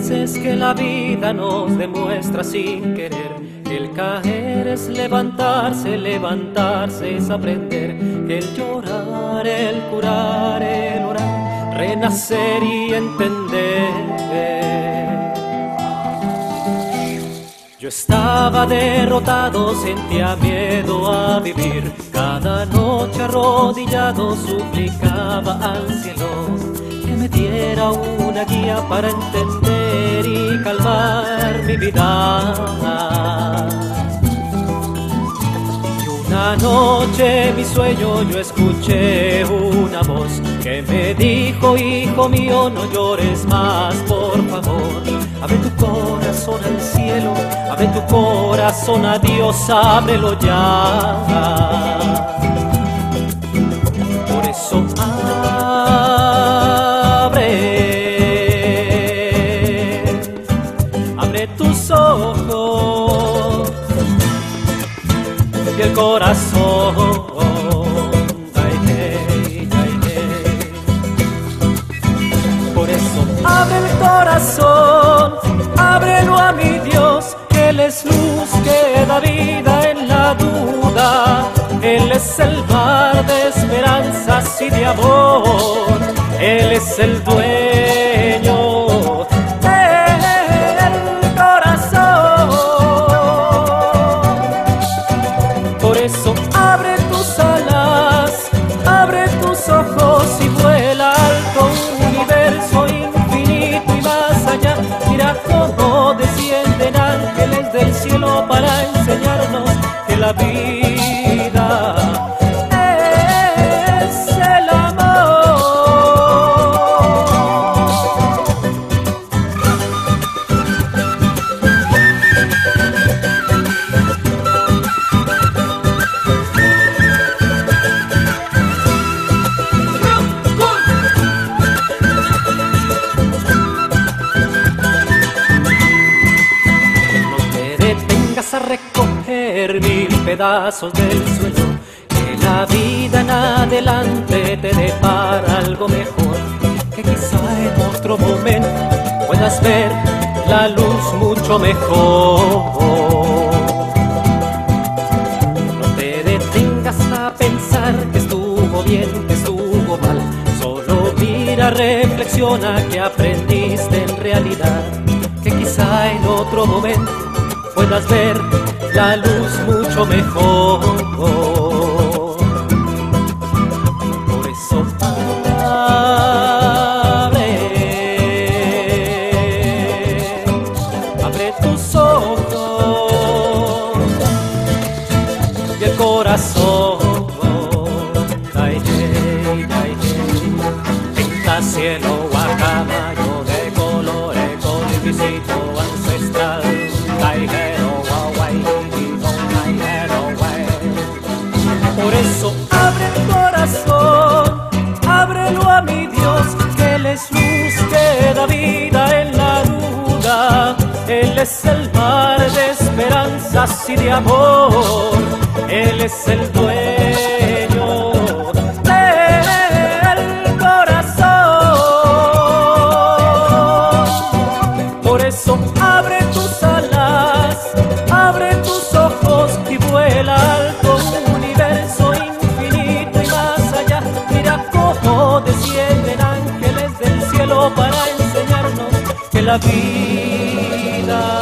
veces que la vida nos demuestra sin querer que el caer es levantarse, levantarse es aprender, el llorar, el curar, el orar, renacer y entender. Yo estaba derrotado, sentía miedo a vivir. Cada noche arrodillado suplicaba al cielo que me diera una guía para entender y calmar mi vida. Y una noche en mi sueño yo escuché una voz que me dijo: hijo mío, no llores más, por favor. Abre tu corazón al cielo, abre tu corazón a Dios, ábrelo ya. Por eso abre tus ojos y el corazón. Por eso abre el corazón, ábrelo a mi Dios, que Él es luz que da vida en la duda. Él es el mar de esperanzas y de amor, Él es el dueño del corazón. Por eso abre tus alas, abre tus ojos y vuela alto, universo infinito y más allá. Mira cómo descienden ángeles del cielo para enseñarnos que la vida es el amor. A recoger mil pedazos del sueño, que la vida en adelante te depara algo mejor, que quizá en otro momento puedas ver la luz mucho mejor. No te detengas a pensar que estuvo bien, que estuvo mal, solo mira, reflexiona que aprendiste en realidad, que quizá en otro momento puedas ver la luz mucho mejor. Por eso abre tus ojos y el corazón. Pinta cielo a caballo de colores con el visito ancestral. Por eso abre el corazón, ábrelo a mi Dios, que Él es luz que da vida en la duda. Él es el mar de esperanzas y de amor, Él es el dueño del corazón. Por eso abre tus alas, abre tus ojos y vuela alto, universo infinito y más allá. Mira cómo descienden ángeles del cielo para enseñarnos que la vida